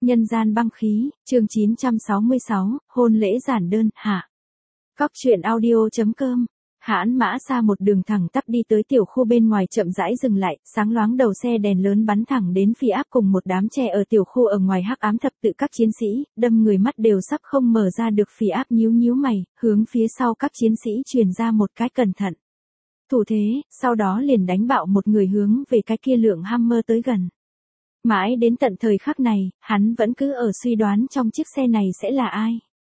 Nhân gian băng khí, chương 966, hôn lễ giản đơn, hạ. Góc truyện audio.com. Hãn Mã Sa một đường thẳng tắp đi tới tiểu khu bên ngoài chậm rãi dừng lại, sáng loáng đầu xe đèn lớn bắn thẳng đến Phi Áp cùng một đám trẻ ở tiểu khu ở ngoài hắc ám thập tự các chiến sĩ, đâm người mắt đều sắp không mở ra được. Phi Áp nhíu nhíu mày, hướng phía sau các chiến sĩ truyền ra một cái cẩn thận thủ thế, sau đó liền đánh bạo một người hướng về cái kia lượng Hammer tới gần. Mãi đến tận thời khắc này, hắn vẫn cứ ở suy đoán trong chiếc xe này sẽ là ai.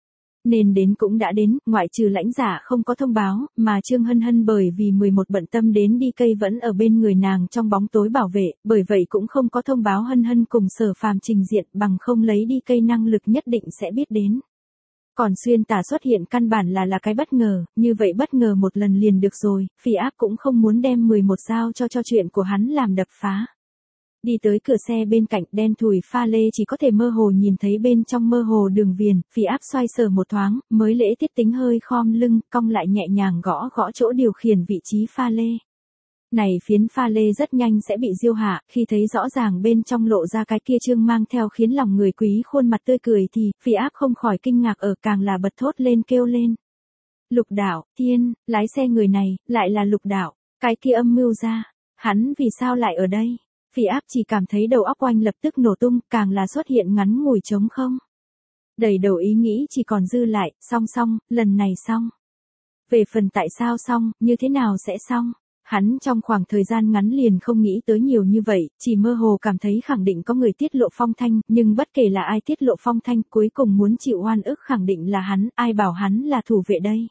Nên đến cũng đã đến, ngoại trừ Lãnh Giả không có thông báo, mà Trương Hân Hân bởi vì 11 bận tâm đến đi cây vẫn ở bên người nàng trong bóng tối bảo vệ, bởi vậy cũng không có thông báo Hân Hân cùng Sở Phàm trình diện, bằng không lấy đi cây năng lực nhất định sẽ biết đến. Còn xuyên tả xuất hiện căn bản là cái bất ngờ, như vậy bất ngờ một lần liền được rồi, Phi Áp cũng không muốn đem 11 giao cho chuyện của hắn làm đập phá. Đi tới cửa xe bên cạnh, đen thùi pha lê chỉ có thể mơ hồ nhìn thấy bên trong mơ hồ đường viền. Phi Áp xoay sở một thoáng, mới lễ tiết tính hơi khom lưng, cong lại nhẹ nhàng gõ chỗ điều khiển vị trí pha lê. Này phiến pha lê rất nhanh sẽ bị diêu hạ, khi thấy rõ ràng bên trong lộ ra cái kia trương mang theo khiến lòng người quý khuôn mặt tươi cười thì, Phi Áp không khỏi kinh ngạc ở càng là bật thốt lên kêu lên. Lục Đạo, thiên, lái xe người này, lại là Lục Đạo, cái kia âm mưu ra, hắn vì sao lại ở đây? Phi Áp chỉ cảm thấy đầu óc oanh lập tức nổ tung, càng là xuất hiện ngắn ngủi trống không. Đầy đầu ý nghĩ chỉ còn dư lại, xong, lần này xong. Về phần tại sao xong, như thế nào sẽ xong? Hắn trong khoảng thời gian ngắn liền không nghĩ tới nhiều như vậy, chỉ mơ hồ cảm thấy khẳng định có người tiết lộ phong thanh, nhưng bất kể là ai tiết lộ phong thanh, cuối cùng muốn chịu oan ức khẳng định là hắn, ai bảo hắn là thủ vệ đây.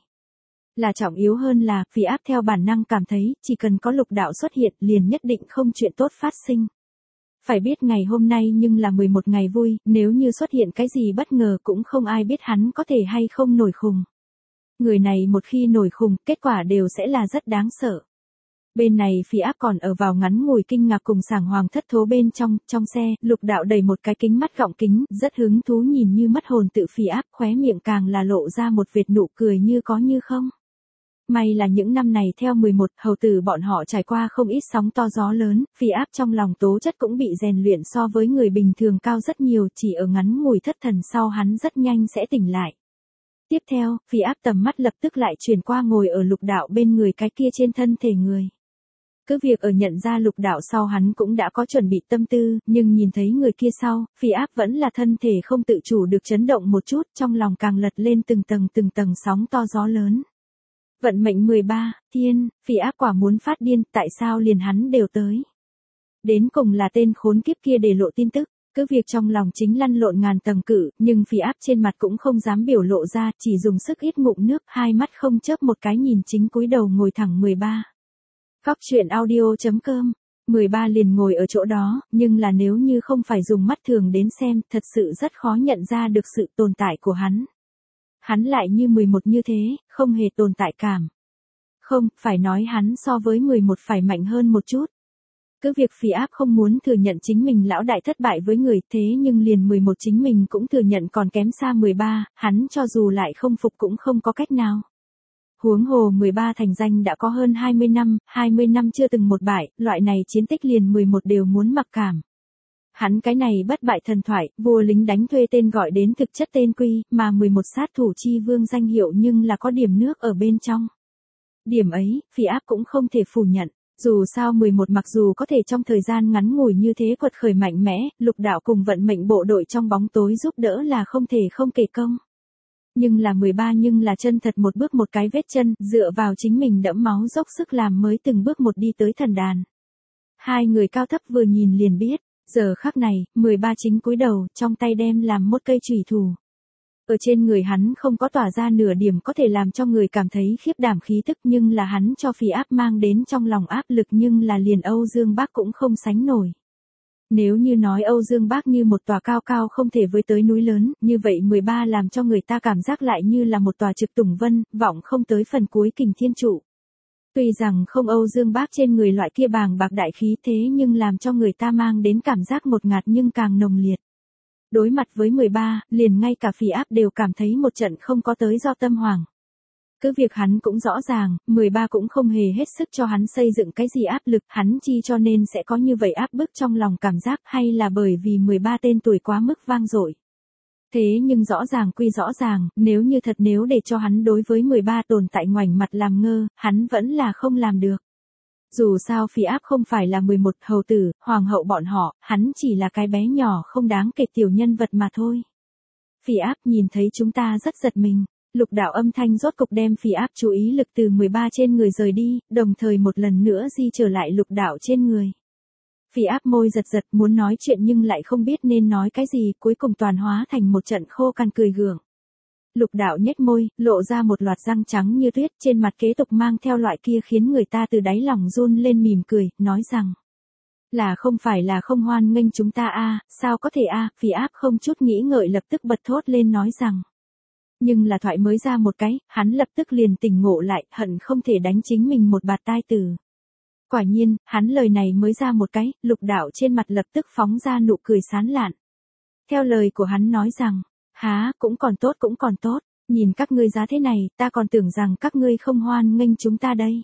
Là trọng yếu hơn là, Phi Áp theo bản năng cảm thấy, chỉ cần có Lục Đạo xuất hiện liền nhất định không chuyện tốt phát sinh. Phải biết ngày hôm nay nhưng là 11 ngày vui, nếu như xuất hiện cái gì bất ngờ cũng không ai biết hắn có thể hay không nổi khùng. Người này một khi nổi khùng, kết quả đều sẽ là rất đáng sợ. Bên này Phi Áp còn ở vào ngắn ngủi kinh ngạc cùng sảng hoàng thất thố bên trong xe, Lục Đạo đẩy một cái kính mắt gọng kính, rất hứng thú nhìn như mất hồn tự Phi Áp, khóe miệng càng là lộ ra một vệt nụ cười như có như không. May là những năm này theo 11 hầu tử bọn họ trải qua không ít sóng to gió lớn, Phi Áp trong lòng tố chất cũng bị rèn luyện so với người bình thường cao rất nhiều, chỉ ở ngắn ngủi thất thần sau hắn rất nhanh sẽ tỉnh lại. Tiếp theo, Phi Áp tầm mắt lập tức lại chuyển qua ngồi ở Lục Đạo bên người cái kia trên thân thể người. Cứ việc ở nhận ra Lục Đạo sau hắn cũng đã có chuẩn bị tâm tư, nhưng nhìn thấy người kia sau, Phi Áp vẫn là thân thể không tự chủ được chấn động một chút, trong lòng càng lật lên từng tầng sóng to gió lớn. Vận mệnh 13, thiên, Phi Áp quả muốn phát điên, tại sao liền hắn đều tới. Đến cùng là tên khốn kiếp kia để lộ tin tức, cứ việc trong lòng chính lăn lộn ngàn tầng cự, nhưng Phi Áp trên mặt cũng không dám biểu lộ ra, chỉ dùng sức ít ngụm nước, hai mắt không chớp một cái nhìn chính cúi đầu ngồi thẳng 13. Góc truyện audio.com. 13 liền ngồi ở chỗ đó, nhưng là nếu như không phải dùng mắt thường đến xem, thật sự rất khó nhận ra được sự tồn tại của hắn. Hắn lại như 11 như thế, không hề tồn tại cảm. Không, phải nói hắn so với 11 phải mạnh hơn một chút. Cứ việc Phi Áp không muốn thừa nhận chính mình lão đại thất bại với người, thế nhưng liền 11 chính mình cũng thừa nhận còn kém xa 13, hắn cho dù lại không phục cũng không có cách nào. Huống hồ 13 thành danh đã có hơn 20 năm chưa từng một bại, loại này chiến tích liền 11 đều muốn mặc cảm. Hắn cái này bất bại thần thoại, vua lính đánh thuê tên gọi đến thực chất tên quy, mà 11 sát thủ chi vương danh hiệu nhưng là có điểm nước ở bên trong. Điểm ấy, Phi Áp cũng không thể phủ nhận. Dù sao 11 mặc dù có thể trong thời gian ngắn ngủi như thế quật khởi mạnh mẽ, Lục Đạo cùng vận mệnh bộ đội trong bóng tối giúp đỡ là không thể không kể công. Nhưng là 13 nhưng là chân thật một bước một cái vết chân, dựa vào chính mình đẫm máu dốc sức làm mới từng bước một đi tới thần đàn. Hai người cao thấp vừa nhìn liền biết. Giờ khắc này, 13 chính cúi đầu, trong tay đem làm một cây chùy thủ. Ở trên người hắn không có tỏa ra nửa điểm có thể làm cho người cảm thấy khiếp đảm khí tức, nhưng là hắn cho Phi Áp mang đến trong lòng áp lực, nhưng là liền Âu Dương Bác cũng không sánh nổi. Nếu như nói Âu Dương Bác như một tòa cao cao không thể với tới núi lớn, như vậy 13 làm cho người ta cảm giác lại như là một tòa trực tùng vân, vọng không tới phần cuối kình thiên trụ. Tuy rằng không Âu Dương Bác trên người loại kia bàng bạc đại khí thế nhưng làm cho người ta mang đến cảm giác ngột ngạt nhưng càng nồng liệt. Đối mặt với 13, liền ngay cả Phi Áp đều cảm thấy một trận không có tới do tâm hoàng. Cứ việc hắn cũng rõ ràng, 13 cũng không hề hết sức cho hắn xây dựng cái gì áp lực, hắn chi cho nên sẽ có như vậy áp bức trong lòng cảm giác, hay là bởi vì 13 tên tuổi quá mức vang dội. Thế nhưng rõ ràng quy rõ ràng, nếu để cho hắn đối với 13 tồn tại ngoảnh mặt làm ngơ, hắn vẫn là không làm được. Dù sao Phỉ Áp không phải là 11 hầu tử, hoàng hậu bọn họ, hắn chỉ là cái bé nhỏ không đáng kể tiểu nhân vật mà thôi. Phỉ Áp nhìn thấy chúng ta rất giật mình. Lục đạo âm thanh rốt cục đem Phỉ Áp chú ý lực từ 13 trên người rời đi, đồng thời một lần nữa di trở lại lục đạo trên người. Phỉ Áp môi giật giật muốn nói chuyện nhưng lại không biết nên nói cái gì, cuối cùng toàn hóa thành một trận khô cằn cười gượng. Lục đạo nhếch môi, lộ ra một loạt răng trắng như tuyết, trên mặt kế tục mang theo loại kia khiến người ta từ đáy lòng run lên mỉm cười, nói rằng: là không phải là không hoan nghênh chúng ta a, sao có thể a? Phỉ Áp không chút nghĩ ngợi lập tức bật thốt lên nói rằng. Nhưng là thoại mới ra một cái, hắn lập tức liền tỉnh ngộ lại, hận không thể đánh chính mình một bạt tai tử. Quả nhiên, hắn lời này mới ra một cái, lục đạo trên mặt lập tức phóng ra nụ cười sán lạn. Theo lời của hắn nói rằng, há, cũng còn tốt, nhìn các ngươi giá thế này, ta còn tưởng rằng các ngươi không hoan nghênh chúng ta đây.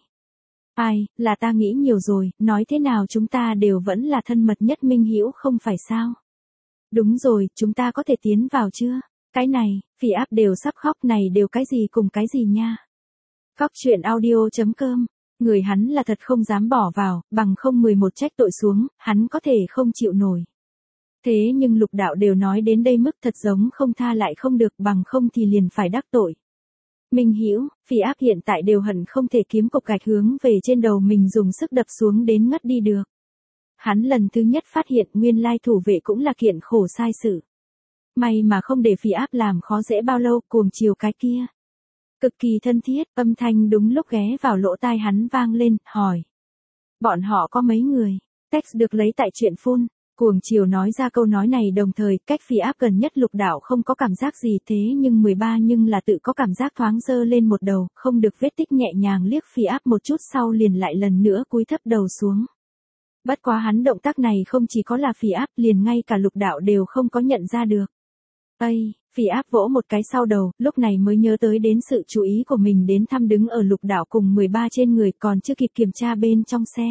Ai, là ta nghĩ nhiều rồi, nói thế nào chúng ta đều vẫn là thân mật nhất minh hữu không phải sao? Đúng rồi, chúng ta có thể tiến vào chưa? Cái này, Phỉ Áp đều sắp khóc này đều cái gì cùng cái gì nha. Góc truyện audio.com, người hắn là thật không dám bỏ vào, bằng không 11 trách tội xuống, hắn có thể không chịu nổi. Thế nhưng lục đạo đều nói đến đây mức thật giống không tha lại không được, bằng không thì liền phải đắc tội. Minh hữu, Phỉ Áp hiện tại đều hận không thể kiếm cục gạch hướng về trên đầu mình dùng sức đập xuống đến ngất đi được. Hắn lần thứ nhất phát hiện nguyên lai thủ vệ cũng là kiện khổ sai sự. May mà không để Phỉ Áp làm khó dễ bao lâu, cuồng chiều cái kia. Cực kỳ thân thiết, âm thanh đúng lúc ghé vào lỗ tai hắn vang lên, hỏi. Bọn họ có mấy người? Text được lấy tại truyện phun. Cuồng chiều nói ra câu nói này đồng thời, cách Phỉ Áp gần nhất lục đạo không có cảm giác gì thế nhưng 13 nhưng là tự có cảm giác thoáng dơ lên một đầu, không được vết tích nhẹ nhàng liếc Phỉ Áp một chút sau liền lại lần nữa cúi thấp đầu xuống. Bất quá hắn động tác này không chỉ có là Phỉ Áp, liền ngay cả lục đạo đều không có nhận ra được. Ây, Phỉ Áp vỗ một cái sau đầu, lúc này mới nhớ tới đến sự chú ý của mình đến thăm đứng ở lục đạo cùng 13 trên người còn chưa kịp kiểm tra bên trong xe.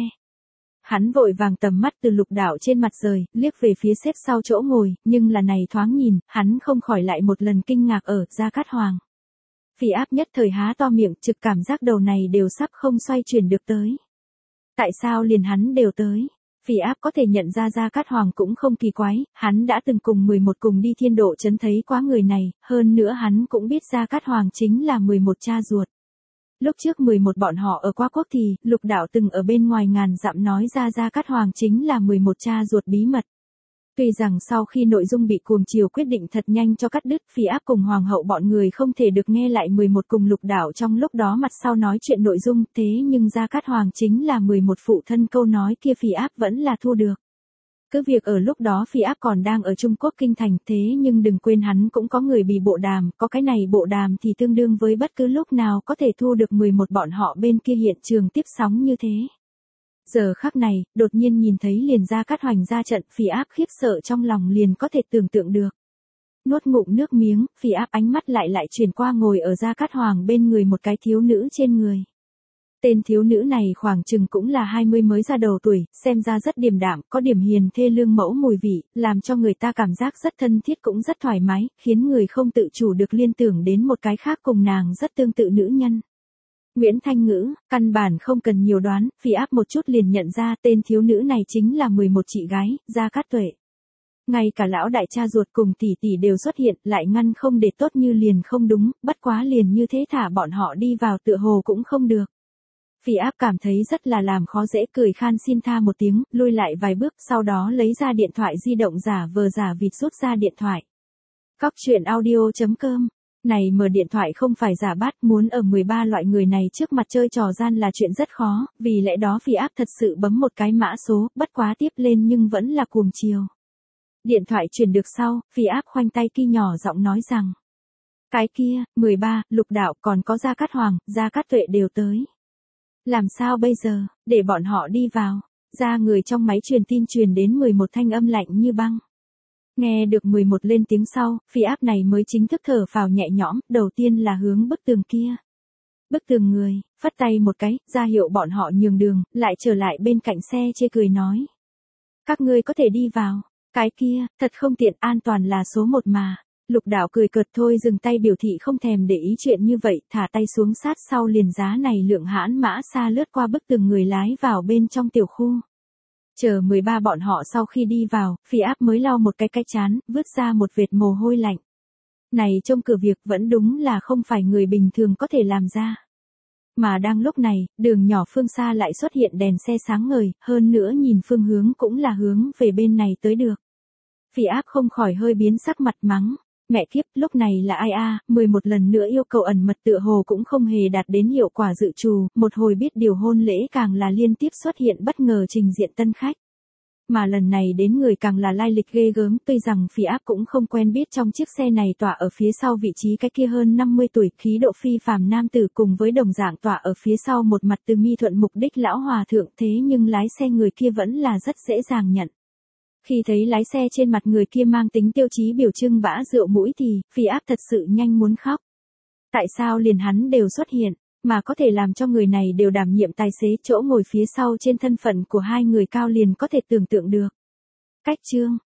Hắn vội vàng tầm mắt từ lục đạo trên mặt rời, liếc về phía xếp sau chỗ ngồi, nhưng là này thoáng nhìn, hắn không khỏi lại một lần kinh ngạc ở Gia Cát Hoàng. Phỉ Áp nhất thời há to miệng, trực cảm giác đầu này đều sắp không xoay chuyển được tới. Tại sao liền hắn đều tới? Phỉ Áp có thể nhận ra Gia Cát Hoàng cũng không kỳ quái, hắn đã từng cùng 11 cùng đi Thiên Độ Trấn thấy quá người này, hơn nữa hắn cũng biết Gia Cát Hoàng chính là 11 cha ruột. Lúc trước 11 bọn họ ở qua quốc thì, lục đạo từng ở bên ngoài ngàn dặm nói ra Gia Cát Hoàng chính là 11 cha ruột bí mật. Tuy rằng sau khi nội dung bị cuồng chiều quyết định thật nhanh cho cắt đứt, Phỉ Áp cùng hoàng hậu bọn người không thể được nghe lại 11 cùng lục đạo trong lúc đó mặt sau nói chuyện nội dung, thế nhưng Gia Cát Hoàng chính là 11 phụ thân câu nói kia Phỉ Áp vẫn là thu được. Cứ việc ở lúc đó Phỉ Áp còn đang ở Trung Quốc kinh thành, thế nhưng đừng quên hắn cũng có người bị bộ đàm, có cái này bộ đàm thì tương đương với bất cứ lúc nào có thể thu được 11 bọn họ bên kia hiện trường tiếp sóng như thế. Giờ khắc này, đột nhiên nhìn thấy liền Gia Cát Hoành ra trận, Phỉ Áp khiếp sợ trong lòng liền có thể tưởng tượng được. Nuốt ngụm nước miếng, Phỉ Áp ánh mắt lại chuyển qua ngồi ở Gia Cát Hoàng bên người một cái thiếu nữ trên người. Tên thiếu nữ này khoảng chừng cũng là 20 mới ra đầu tuổi, xem ra rất điềm đạm, có điểm hiền thê lương mẫu mùi vị, làm cho người ta cảm giác rất thân thiết cũng rất thoải mái, khiến người không tự chủ được liên tưởng đến một cái khác cùng nàng rất tương tự nữ nhân. Nguyễn Thanh Ngữ, căn bản không cần nhiều đoán, Phỉ Áp một chút liền nhận ra tên thiếu nữ này chính là 11 chị gái, Gia Cát Tuệ. Ngay cả lão đại cha ruột cùng tỷ tỷ đều xuất hiện, lại ngăn không để tốt như liền không đúng, bất quá liền như thế thả bọn họ đi vào tựa hồ cũng không được. Phỉ Áp cảm thấy rất là làm khó dễ, cười khan xin tha một tiếng, lui lại vài bước, sau đó lấy ra điện thoại di động giả vờ giả vịt rút ra điện thoại. Góc truyện audio.com. Này mở điện thoại không phải giả bát, muốn ở 13 loại người này trước mặt chơi trò gian là chuyện rất khó, vì lẽ đó Phỉ Áp thật sự bấm một cái mã số, bất quá tiếp lên nhưng vẫn là cuồng chiều. Điện thoại truyền được sau, Phỉ Áp khoanh tay ki nhỏ giọng nói rằng. Cái kia, 13, lục đạo còn có Gia Cát Hoàng, Gia Cát Tuệ đều tới. Làm sao bây giờ, để bọn họ đi vào, ra người trong máy truyền tin truyền đến 11 thanh âm lạnh như băng. Nghe được 11 lên tiếng sau, Phỉ Áp này mới chính thức thở phào nhẹ nhõm, đầu tiên là hướng bức tường kia. Bức tường người, phất tay một cái, ra hiệu bọn họ nhường đường, lại trở lại bên cạnh xe chê cười nói. Các ngươi có thể đi vào, cái kia, thật không tiện, an toàn là số một mà. Lục Đạo cười cợt thôi dừng tay biểu thị không thèm để ý chuyện như vậy, thả tay xuống sát sau liền giá này lượng hãn mã xa lướt qua bức tường người lái vào bên trong tiểu khu. Chờ 13 bọn họ sau khi đi vào, Phi Áp mới lau một cái chán, vứt ra một vệt mồ hôi lạnh. Này trông cửa việc vẫn đúng là không phải người bình thường có thể làm ra. Mà đang lúc này, đường nhỏ phương xa lại xuất hiện đèn xe sáng ngời, hơn nữa nhìn phương hướng cũng là hướng về bên này tới được. Phi Áp không khỏi hơi biến sắc mặt mắng. Mẹ kiếp, lúc này là ai a? 11 lần nữa yêu cầu ẩn mật tựa hồ cũng không hề đạt đến hiệu quả dự trù, một hồi biết điều hôn lễ càng là liên tiếp xuất hiện bất ngờ trình diện tân khách. Mà lần này đến người càng là lai lịch ghê gớm, tuy rằng Phi Áp cũng không quen biết trong chiếc xe này tọa ở phía sau vị trí cái kia hơn 50 tuổi khí độ phi phàm nam tử cùng với đồng dạng tọa ở phía sau một mặt từ mi thuận mục đích lão hòa thượng, thế nhưng lái xe người kia vẫn là rất dễ dàng nhận. Khi thấy lái xe trên mặt người kia mang tính tiêu chí biểu trưng bã rượu mũi thì, Phi Áp thật sự nhanh muốn khóc. Tại sao liền hắn đều xuất hiện, mà có thể làm cho người này đều đảm nhiệm tài xế, chỗ ngồi phía sau trên thân phận của hai người cao liền có thể tưởng tượng được. Cách chương